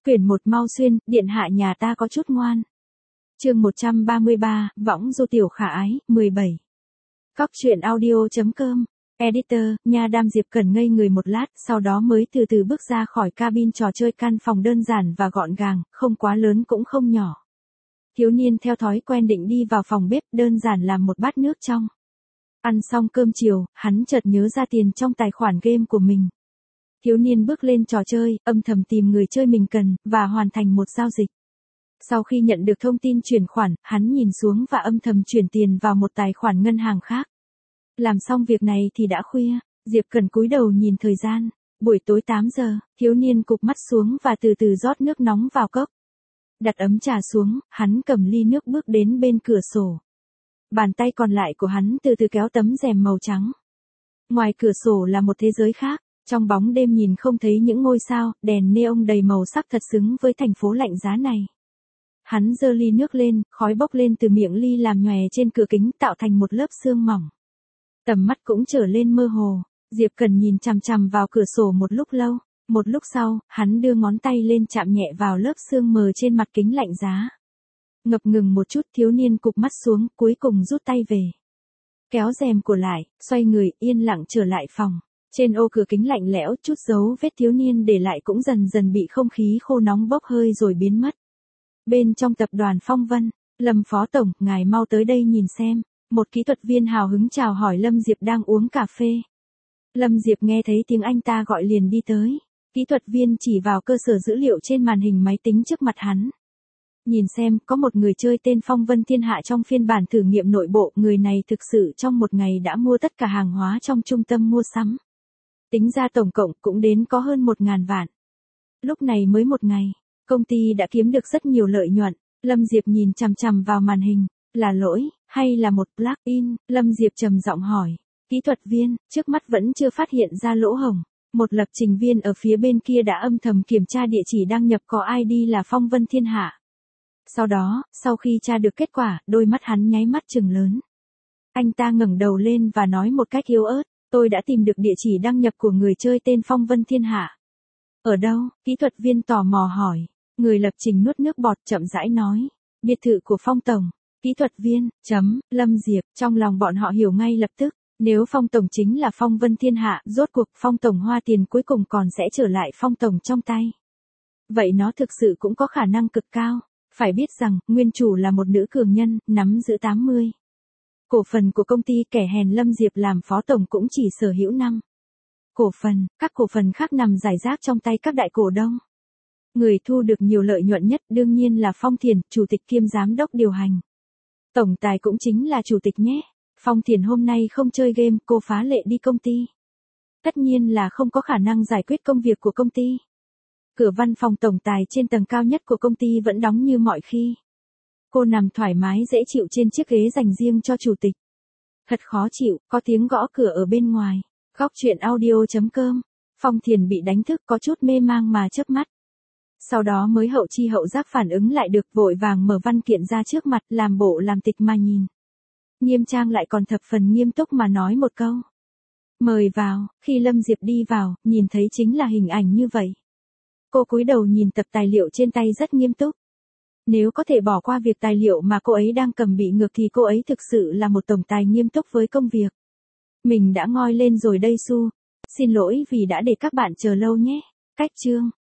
Quyển 1 mau xuyên, điện hạ nhà ta có chút ngoan. Chương 133, võng du tiểu khả ái, 17. Cóc truyện audio.com. Editor, nha đam Diệp Cần ngây người một lát, sau đó mới từ từ bước ra khỏi cabin trò chơi. Căn phòng đơn giản và gọn gàng, không quá lớn cũng không nhỏ. Thiếu niên theo thói quen định đi vào phòng bếp, đơn giản làm một bát nước trong. Ăn xong cơm chiều, hắn chợt nhớ ra tiền trong tài khoản game của mình. Thiếu niên bước lên trò chơi, âm thầm tìm người chơi mình cần, và hoàn thành một giao dịch. Sau khi nhận được thông tin chuyển khoản, hắn nhìn xuống và âm thầm chuyển tiền vào một tài khoản ngân hàng khác. Làm xong việc này thì đã khuya, Diệp Cần cúi đầu nhìn thời gian, buổi tối 8 giờ, thiếu niên cụp mắt xuống và từ từ rót nước nóng vào cốc. Đặt ấm trà xuống, hắn cầm ly nước bước đến bên cửa sổ. Bàn tay còn lại của hắn từ từ kéo tấm rèm màu trắng. Ngoài cửa sổ là một thế giới khác, trong bóng đêm nhìn không thấy những ngôi sao, đèn neon đầy màu sắc thật xứng với thành phố lạnh giá này. Hắn giơ ly nước lên, khói bốc lên từ miệng ly làm nhòe trên cửa kính tạo thành một lớp sương mỏng. Tầm mắt cũng trở lên mơ hồ, Diệp Cần nhìn chằm chằm vào cửa sổ một lúc lâu. Một lúc sau, hắn đưa ngón tay lên chạm nhẹ vào lớp sương mờ trên mặt kính lạnh giá. Ngập ngừng một chút, thiếu niên cụp mắt xuống, cuối cùng rút tay về. Kéo rèm của lại, xoay người, yên lặng trở lại phòng. Trên ô cửa kính lạnh lẽo, chút dấu vết thiếu niên để lại cũng dần dần bị không khí khô nóng bốc hơi rồi biến mất. Bên trong tập đoàn Phong Vân, Lâm Phó Tổng, ngài mau tới đây nhìn xem. Một kỹ thuật viên hào hứng chào hỏi Lâm Diệp đang uống cà phê. Lâm Diệp nghe thấy tiếng anh ta gọi liền đi tới. Kỹ thuật viên chỉ vào cơ sở dữ liệu trên màn hình máy tính trước mặt hắn. Nhìn xem, có một người chơi tên Phong Vân Thiên Hạ trong phiên bản thử nghiệm nội bộ. Người này thực sự trong một ngày đã mua tất cả hàng hóa trong trung tâm mua sắm. Tính ra tổng cộng cũng đến có hơn 1.000 vạn. Lúc này mới một ngày, công ty đã kiếm được rất nhiều lợi nhuận. Lâm Diệp nhìn chằm chằm vào màn hình. Là lỗi, hay là một plug-in? Lâm Diệp trầm giọng hỏi. Kỹ thuật viên, trước mắt vẫn chưa phát hiện ra lỗ hổng. Một lập trình viên ở phía bên kia đã âm thầm kiểm tra địa chỉ đăng nhập có ID là Phong Vân Thiên Hạ. Sau đó, sau khi tra được kết quả, đôi mắt hắn nháy mắt trừng lớn. Anh ta ngẩng đầu lên và nói một cách yếu ớt, tôi đã tìm được địa chỉ đăng nhập của người chơi tên Phong Vân Thiên Hạ. Ở đâu? Kỹ thuật viên tò mò hỏi. Người lập trình nuốt nước bọt chậm rãi nói. Biệt thự của Phong Tổng. Kỹ thuật viên, Lâm Diệp, trong lòng bọn họ hiểu ngay lập tức. Nếu Phong Tổng chính là Phong Vân Thiên Hạ, rốt cuộc Phong Tổng hoa tiền cuối cùng còn sẽ trở lại Phong Tổng trong tay. Vậy nó thực sự cũng có khả năng cực cao. Phải biết rằng, nguyên chủ là một nữ cường nhân, nắm giữ 80. Cổ phần của công ty. Kẻ hèn Lâm Diệp làm Phó Tổng cũng chỉ sở hữu 5 cổ phần, các cổ phần khác nằm rải rác trong tay các đại cổ đông. Người thu được nhiều lợi nhuận nhất đương nhiên là Phong Thiền, chủ tịch kiêm giám đốc điều hành. Tổng tài cũng chính là chủ tịch nhé. Phong Thiền hôm nay không chơi game, cô phá lệ đi công ty. Tất nhiên là không có khả năng giải quyết công việc của công ty. Cửa văn phòng tổng tài trên tầng cao nhất của công ty vẫn đóng như mọi khi. Cô nằm thoải mái dễ chịu trên chiếc ghế dành riêng cho chủ tịch. Thật khó chịu, có tiếng gõ cửa ở bên ngoài. Cóc truyện audio.com. Phong Thiền bị đánh thức có chút mê mang mà chớp mắt. Sau đó mới hậu chi hậu giác phản ứng lại được, vội vàng mở văn kiện ra trước mặt, làm bộ làm tịch mà nhìn. Nghiêm trang lại còn thập phần nghiêm túc mà nói một câu. Mời vào. Khi Lâm Diệp đi vào, nhìn thấy chính là hình ảnh như vậy. Cô cúi đầu nhìn tập tài liệu trên tay rất nghiêm túc. Nếu có thể bỏ qua việc tài liệu mà cô ấy đang cầm bị ngược thì cô ấy thực sự là một tổng tài nghiêm túc với công việc. Mình đã ngoi lên rồi đây Su. Xin lỗi vì đã để các bạn chờ lâu nhé. Cách chương.